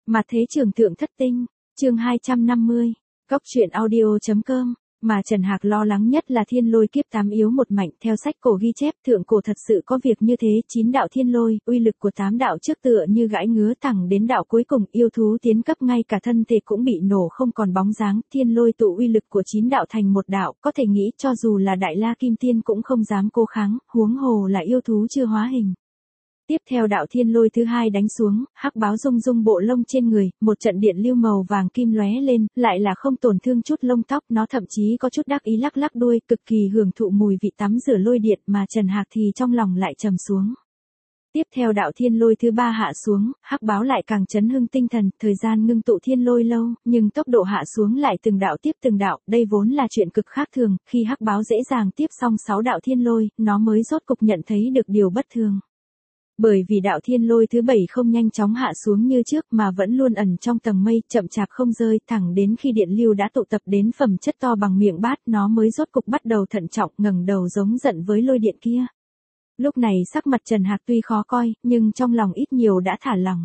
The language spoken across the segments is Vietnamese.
Mà thế trường thượng thất tinh, chương 250, Cóc truyện audio.com. Mà Trần Hạc lo lắng nhất là thiên lôi kiếp 8 yếu một mạnh. Theo sách cổ ghi chép, thượng cổ thật sự có việc như thế. 9 đạo thiên lôi, uy lực của 8 đạo trước tựa như gãi ngứa thẳng đến đạo cuối cùng. Yêu thú tiến cấp ngay cả thân thể cũng bị nổ không còn bóng dáng. Thiên lôi tụ uy lực của 9 đạo thành một đạo, có thể nghĩ cho dù là Đại La Kim Tiên cũng không dám cố kháng, huống hồ là yêu thú chưa hóa hình. Tiếp theo đạo thiên lôi thứ hai đánh xuống, hắc báo rung rung bộ lông trên người, một trận điện lưu màu vàng kim lóe lên, lại là không tổn thương chút lông tóc, nó thậm chí có chút đắc ý lắc lắc đuôi, cực kỳ hưởng thụ mùi vị tắm rửa lôi điện, mà Trần Hạc thì trong lòng lại trầm xuống. Tiếp theo đạo thiên lôi thứ ba hạ xuống, hắc báo lại càng chấn hưng tinh thần, thời gian ngưng tụ thiên lôi lâu, nhưng tốc độ hạ xuống lại từng đạo tiếp từng đạo, đây vốn là chuyện cực khác thường, khi hắc báo dễ dàng tiếp xong 6 đạo thiên lôi, nó mới rốt cục nhận thấy được điều bất thường. Bởi vì đạo thiên lôi thứ 7 không nhanh chóng hạ xuống như trước mà vẫn luôn ẩn trong tầng mây, chậm chạp không rơi, thẳng đến khi điện lưu đã tụ tập đến phẩm chất to bằng miệng bát, nó mới rốt cục bắt đầu thận trọng, ngẩng đầu giống giận với lôi điện kia. Lúc này sắc mặt Trần Hạc tuy khó coi, nhưng trong lòng ít nhiều đã thả lỏng.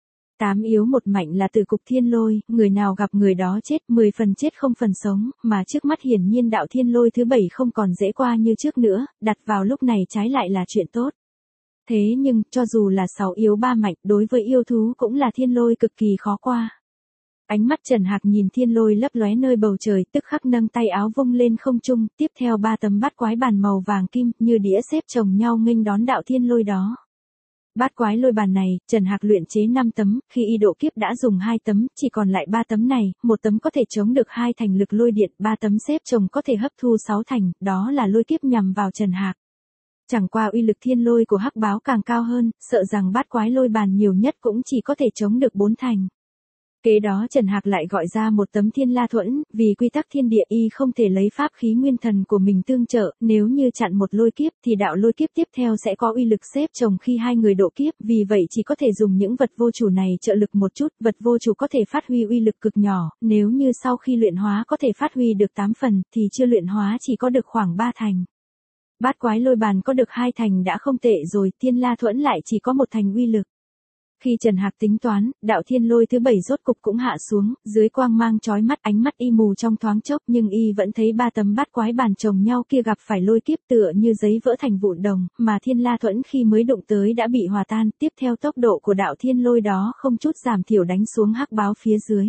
8 yếu một mạnh là từ cục thiên lôi, người nào gặp người đó chết, 10 phần chết không phần sống, mà trước mắt hiển nhiên đạo thiên lôi thứ 7 không còn dễ qua như trước nữa, đặt vào lúc này trái lại là chuyện tốt. Thế nhưng, cho dù là 6 yếu 3 mạnh, đối với yêu thú cũng là thiên lôi cực kỳ khó qua. Ánh mắt Trần Hạc nhìn thiên lôi lấp lóe nơi bầu trời, tức khắc nâng tay áo vung lên không trung, tiếp theo 3 tấm bát quái bàn màu vàng kim, như đĩa xếp chồng nhau nghênh đón đạo thiên lôi đó. Bát quái lôi bàn này, Trần Hạc luyện chế 5 tấm, khi y độ kiếp đã dùng 2 tấm, chỉ còn lại 3 tấm này, một tấm có thể chống được 2 thành lực lôi điện, 3 tấm xếp chồng có thể hấp thu 6 thành, đó là lôi kiếp nhằm vào Trần Hạc. Chẳng qua uy lực thiên lôi của hắc báo càng cao hơn, sợ rằng bát quái lôi bàn nhiều nhất cũng chỉ có thể chống được 4 thành. Kế đó Trần Hạc lại gọi ra một tấm thiên la thuẫn, vì quy tắc thiên địa y không thể lấy pháp khí nguyên thần của mình tương trợ, nếu như chặn một lôi kiếp thì đạo lôi kiếp tiếp theo sẽ có uy lực xếp chồng khi hai người độ kiếp, vì vậy chỉ có thể dùng những vật vô chủ này trợ lực một chút, vật vô chủ có thể phát huy uy lực cực nhỏ, nếu như sau khi luyện hóa có thể phát huy được 8 phần thì chưa luyện hóa chỉ có được khoảng 3 thành. Bát quái lôi bàn có được 2 thành đã không tệ rồi, thiên la thuẫn lại chỉ có 1 thành uy lực. Khi Trần Hạc tính toán, đạo thiên lôi thứ 7 rốt cục cũng hạ xuống, dưới quang mang chói mắt, ánh mắt y mù trong thoáng chốc, nhưng y vẫn thấy 3 tấm bát quái bàn chồng nhau kia gặp phải lôi kiếp tựa như giấy vỡ thành vụn đồng, mà thiên la thuẫn khi mới đụng tới đã bị hòa tan, tiếp theo tốc độ của đạo thiên lôi đó không chút giảm thiểu đánh xuống hắc báo phía dưới.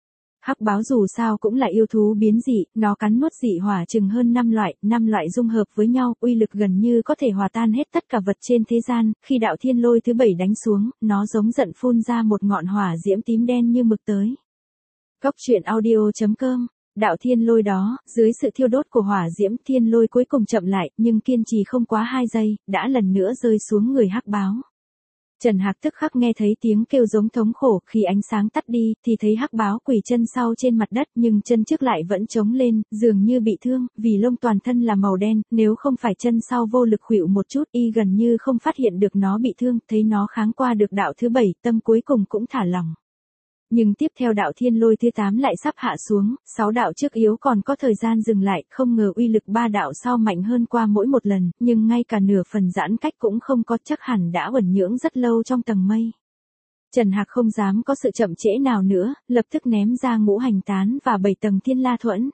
Hắc báo dù sao cũng là yêu thú biến dị, nó cắn nuốt dị hỏa chừng hơn 5 loại dung hợp với nhau, uy lực gần như có thể hòa tan hết tất cả vật trên thế gian, khi đạo thiên lôi thứ 7 đánh xuống, nó giống giận phun ra một ngọn hỏa diễm tím đen như mực tới. Cóc truyện audio.com. Đạo thiên lôi đó, dưới sự thiêu đốt của hỏa diễm, thiên lôi cuối cùng chậm lại, nhưng kiên trì không quá 2 giây, đã lần nữa rơi xuống người hắc báo. Trần Hạc tức khắc nghe thấy tiếng kêu giống thống khổ, khi ánh sáng tắt đi, thì thấy hắc báo quỳ chân sau trên mặt đất, nhưng chân trước lại vẫn chống lên, dường như bị thương, vì lông toàn thân là màu đen, nếu không phải chân sau vô lực khuỵu một chút, y gần như không phát hiện được nó bị thương, thấy nó kháng qua được đạo thứ 7, tâm cuối cùng cũng thả lỏng. Nhưng tiếp theo đạo thiên lôi thứ 8 lại sắp hạ xuống, 6 đạo trước yếu còn có thời gian dừng lại, không ngờ uy lực 3 đạo sau mạnh hơn qua mỗi một lần, nhưng ngay cả nửa phần giãn cách cũng không có, chắc hẳn đã uẩn nhưỡng rất lâu trong tầng mây. Trần Hạc không dám có sự chậm trễ nào nữa, lập tức ném ra ngũ hành tán và 7 tầng thiên la thuẫn.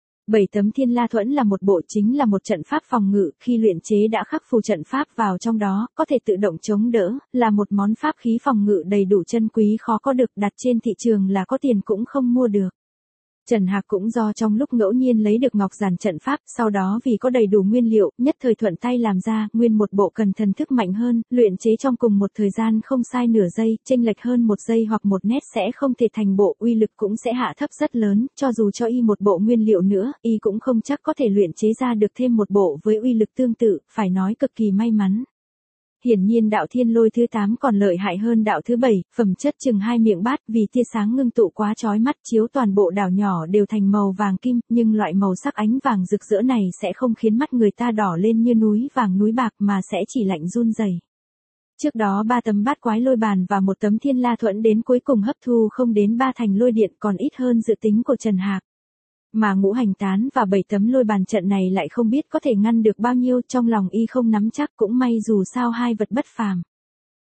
7 tấm thiên la thuẫn là một bộ, chính là một trận pháp phòng ngự, khi luyện chế đã khắc phù trận pháp vào trong đó, có thể tự động chống đỡ, là một món pháp khí phòng ngự đầy đủ chân quý khó có được, đặt trên thị trường là có tiền cũng không mua được. Trần Hạc cũng do trong lúc ngẫu nhiên lấy được ngọc giản trận pháp, sau đó vì có đầy đủ nguyên liệu, nhất thời thuận tay làm ra, nguyên một bộ cần thần thức mạnh hơn, luyện chế trong cùng một thời gian không sai nửa giây, chênh lệch hơn 1 giây hoặc 1 nét sẽ không thể thành bộ, uy lực cũng sẽ hạ thấp rất lớn, cho dù cho y một bộ nguyên liệu nữa, y cũng không chắc có thể luyện chế ra được thêm một bộ với uy lực tương tự, phải nói cực kỳ may mắn. Hiển nhiên đạo thiên lôi thứ 8 còn lợi hại hơn đạo thứ 7, phẩm chất chừng 2 miệng bát, vì tia sáng ngưng tụ quá chói mắt chiếu toàn bộ đảo nhỏ đều thành màu vàng kim, nhưng loại màu sắc ánh vàng rực rỡ này sẽ không khiến mắt người ta đỏ lên như núi vàng núi bạc mà sẽ chỉ lạnh run rẩy. Trước đó 3 tấm bát quái lôi bàn và 1 tấm thiên la thuẫn đến cuối cùng hấp thu không đến 3 thành lôi điện, còn ít hơn dự tính của Trần Hạc. Mà ngũ hành tán và 7 tấm lôi bàn trận này lại không biết có thể ngăn được bao nhiêu, trong lòng y không nắm chắc, cũng may dù sao hai vật bất phàm.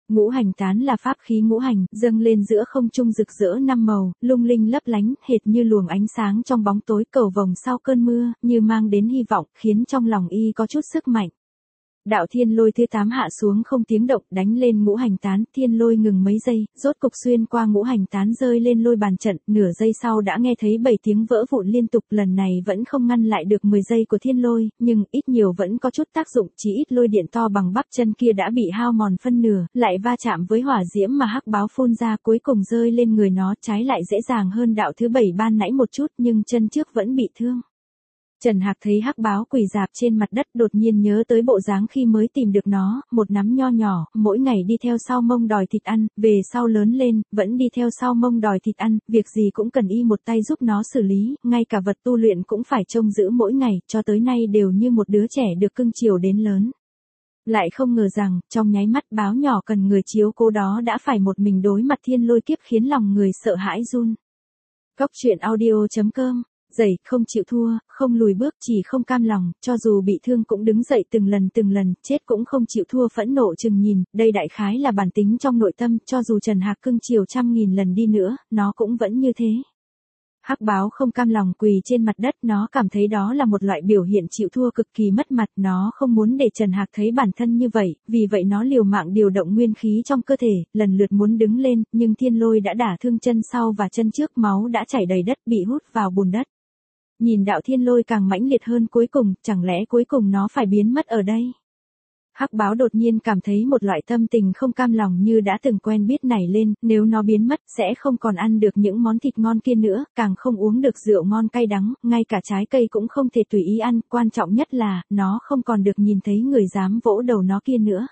Ngũ hành tán là pháp khí ngũ hành, dâng lên giữa không trung rực rỡ năm màu, lung linh lấp lánh, hệt như luồng ánh sáng trong bóng tối, cầu vồng sau cơn mưa, như mang đến hy vọng, khiến trong lòng y có chút sức mạnh. Đạo thiên lôi thứ 8 hạ xuống không tiếng động, đánh lên ngũ hành tán, thiên lôi ngừng mấy giây, rốt cục xuyên qua ngũ hành tán rơi lên lôi bàn trận, nửa giây sau đã nghe thấy 7 tiếng vỡ vụn liên tục, lần này vẫn không ngăn lại được 10 giây của thiên lôi, nhưng ít nhiều vẫn có chút tác dụng, chỉ ít lôi điện to bằng bắp chân kia đã bị hao mòn phân nửa, lại va chạm với hỏa diễm mà hắc báo phun ra, cuối cùng rơi lên người nó, trái lại dễ dàng hơn đạo thứ 7 ban nãy một chút, nhưng chân trước vẫn bị thương. Trần Hạc thấy hắc báo quỳ rạp trên mặt đất, đột nhiên nhớ tới bộ dáng khi mới tìm được nó, một nắm nho nhỏ, mỗi ngày đi theo sau mông đòi thịt ăn, về sau lớn lên, vẫn đi theo sau mông đòi thịt ăn, việc gì cũng cần y một tay giúp nó xử lý, ngay cả vật tu luyện cũng phải trông giữ mỗi ngày, cho tới nay đều như một đứa trẻ được cưng chiều đến lớn. Lại không ngờ rằng, trong nháy mắt báo nhỏ cần người chiếu cố đó đã phải một mình đối mặt thiên lôi kiếp, khiến lòng người sợ hãi run. Cốc truyện audio.com. Dậy, không chịu thua, không lùi bước, chỉ không cam lòng, cho dù bị thương cũng đứng dậy từng lần, chết cũng không chịu thua, phẫn nộ chừng nhìn, đây đại khái là bản tính trong nội tâm, cho dù Trần Hạc cưng chiều 100.000 lần đi nữa, nó cũng vẫn như thế. Hắc báo không cam lòng quỳ trên mặt đất, nó cảm thấy đó là một loại biểu hiện chịu thua cực kỳ mất mặt, nó không muốn để Trần Hạc thấy bản thân như vậy, vì vậy nó liều mạng điều động nguyên khí trong cơ thể, lần lượt muốn đứng lên, nhưng thiên lôi đã đả thương chân sau và chân trước, máu đã chảy đầy đất, bị hút vào bùn đất. Nhìn đạo thiên lôi càng mãnh liệt hơn, cuối cùng, chẳng lẽ cuối cùng nó phải biến mất ở đây? Hắc báo đột nhiên cảm thấy một loại tâm tình không cam lòng như đã từng quen biết nảy lên, nếu nó biến mất, sẽ không còn ăn được những món thịt ngon kia nữa, càng không uống được rượu ngon cay đắng, ngay cả trái cây cũng không thể tùy ý ăn, quan trọng nhất là, nó không còn được nhìn thấy người dám vỗ đầu nó kia nữa.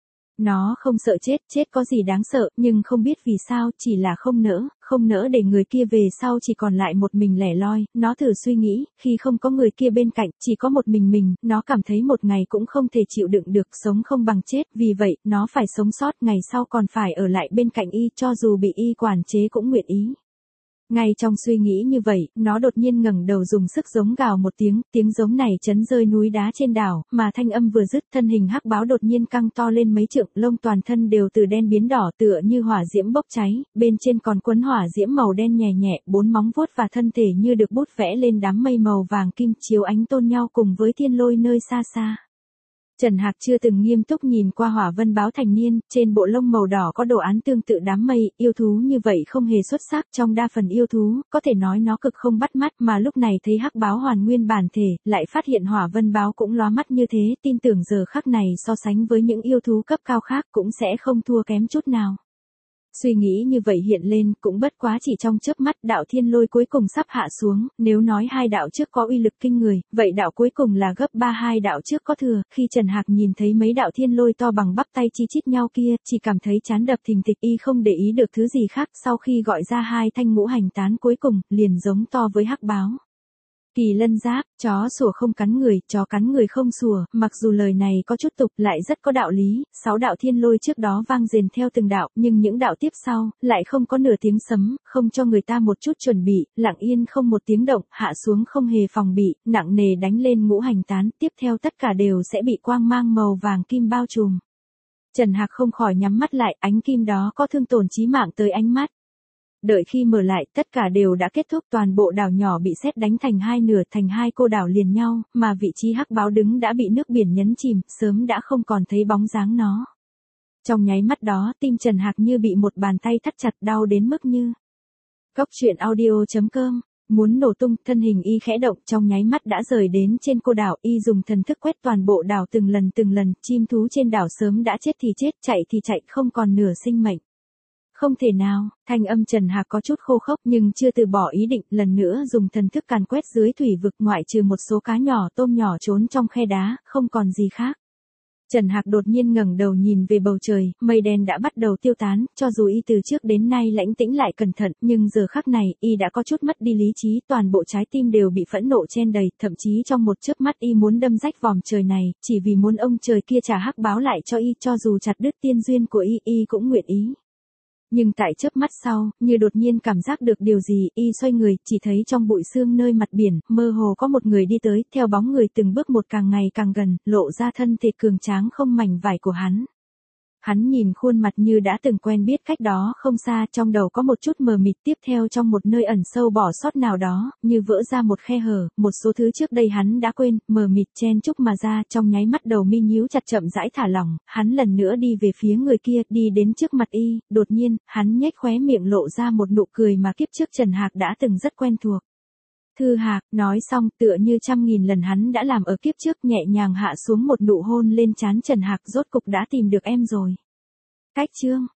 Nó không sợ chết, chết có gì đáng sợ, nhưng không biết vì sao, chỉ là không nỡ để người kia về sau chỉ còn lại một mình lẻ loi, nó thử suy nghĩ, khi không có người kia bên cạnh, chỉ có một mình, nó cảm thấy một ngày cũng không thể chịu đựng được, sống không bằng chết, vì vậy, nó phải sống sót, ngày sau còn phải ở lại bên cạnh y, cho dù bị y quản chế cũng nguyện ý. Ngay trong suy nghĩ như vậy, nó đột nhiên ngẩng đầu dùng sức giống gào một tiếng, tiếng giống này chấn rơi núi đá trên đảo, mà thanh âm vừa dứt, thân hình hắc báo đột nhiên căng to lên mấy trượng, lông toàn thân đều từ đen biến đỏ, tựa như hỏa diễm bốc cháy, bên trên còn quấn hỏa diễm màu đen nhẹ nhẹ, 4 móng vuốt và thân thể như được bút vẽ lên đám mây màu vàng kim, chiếu ánh tôn nhau cùng với thiên lôi nơi xa xa. Trần Hạc chưa từng nghiêm túc nhìn qua hỏa vân báo thành niên, trên bộ lông màu đỏ có đồ án tương tự đám mây, yêu thú như vậy không hề xuất sắc, trong đa phần yêu thú, có thể nói nó cực không bắt mắt, mà lúc này thấy hắc báo hoàn nguyên bản thể, lại phát hiện hỏa vân báo cũng lóa mắt như thế, tin tưởng giờ khắc này so sánh với những yêu thú cấp cao khác cũng sẽ không thua kém chút nào. Suy nghĩ như vậy hiện lên, cũng bất quá chỉ trong chớp mắt, đạo thiên lôi cuối cùng sắp hạ xuống, nếu nói hai đạo trước có uy lực kinh người, vậy đạo cuối cùng là gấp 3 hai đạo trước có thừa, khi Trần Hạc nhìn thấy mấy đạo thiên lôi to bằng bắp tay chi chít nhau kia, chỉ cảm thấy trán đập thình thịch, y không để ý được thứ gì khác, sau khi gọi ra hai thanh ngũ hành tán cuối cùng, liền giống to với hắc báo. Kỳ lân giáp, chó sủa không cắn người, chó cắn người không sủa, mặc dù lời này có chút tục, lại rất có đạo lý, 6 đạo thiên lôi trước đó vang rền theo từng đạo, nhưng những đạo tiếp sau, lại không có nửa tiếng sấm, không cho người ta một chút chuẩn bị, lặng yên không một tiếng động, hạ xuống không hề phòng bị, nặng nề đánh lên ngũ hành tán, tiếp theo tất cả đều sẽ bị quang mang màu vàng kim bao trùm. Trần Hạc không khỏi nhắm mắt lại, ánh kim đó có thương tổn chí mạng tới ánh mắt. Đợi khi mở lại, tất cả đều đã kết thúc, toàn bộ đảo nhỏ bị sét đánh thành hai nửa, thành hai cô đảo liền nhau, mà vị trí hắc báo đứng đã bị nước biển nhấn chìm, sớm đã không còn thấy bóng dáng nó. Trong nháy mắt đó, tim Trần Hạc như bị một bàn tay thắt chặt, đau đến mức như. Cốc truyện audio.com. Muốn nổ tung, thân hình y khẽ động, trong nháy mắt đã rời đến trên cô đảo, y dùng thần thức quét toàn bộ đảo từng lần, chim thú trên đảo sớm đã chết thì chết, chạy thì chạy, không còn nửa sinh mệnh. Không thể nào, thanh âm Trần Hạc có chút khô khốc nhưng chưa từ bỏ ý định, lần nữa dùng thần thức càn quét dưới thủy vực, ngoại trừ một số cá nhỏ tôm nhỏ trốn trong khe đá, không còn gì khác. Trần Hạc đột nhiên ngẩng đầu nhìn về bầu trời, mây đen đã bắt đầu tiêu tán, cho dù y từ trước đến nay lãnh tĩnh lại cẩn thận, nhưng giờ khắc này, y đã có chút mất đi lý trí, toàn bộ trái tim đều bị phẫn nộ chen đầy, thậm chí trong một chớp mắt y muốn đâm rách vòm trời này, chỉ vì muốn ông trời kia trả hắc báo lại cho y, cho dù chặt đứt tiên duyên của y cũng nguyện ý. Nhưng tại chớp mắt sau, như đột nhiên cảm giác được điều gì, y xoay người, chỉ thấy trong bụi sương nơi mặt biển, mơ hồ có một người đi tới, theo bóng người từng bước một càng ngày càng gần, lộ ra thân thể cường tráng không mảnh vải của hắn. Hắn nhìn khuôn mặt như đã từng quen biết cách đó không xa, trong đầu có một chút mờ mịt, tiếp theo trong một nơi ẩn sâu bỏ sót nào đó, như vỡ ra một khe hở, một số thứ trước đây hắn đã quên, mờ mịt chen chúc mà ra, trong nháy mắt đầu mi nhíu chặt chậm rãi thả lỏng, hắn lần nữa đi về phía người kia, đi đến trước mặt y, đột nhiên, hắn nhếch khóe miệng lộ ra một nụ cười mà kiếp trước Trần Hạc đã từng rất quen thuộc. Thư Hạc, nói xong tựa như trăm nghìn lần hắn đã làm ở kiếp trước, nhẹ nhàng hạ xuống một nụ hôn lên trán Trần Hạc, rốt cục đã tìm được em rồi. Cách chương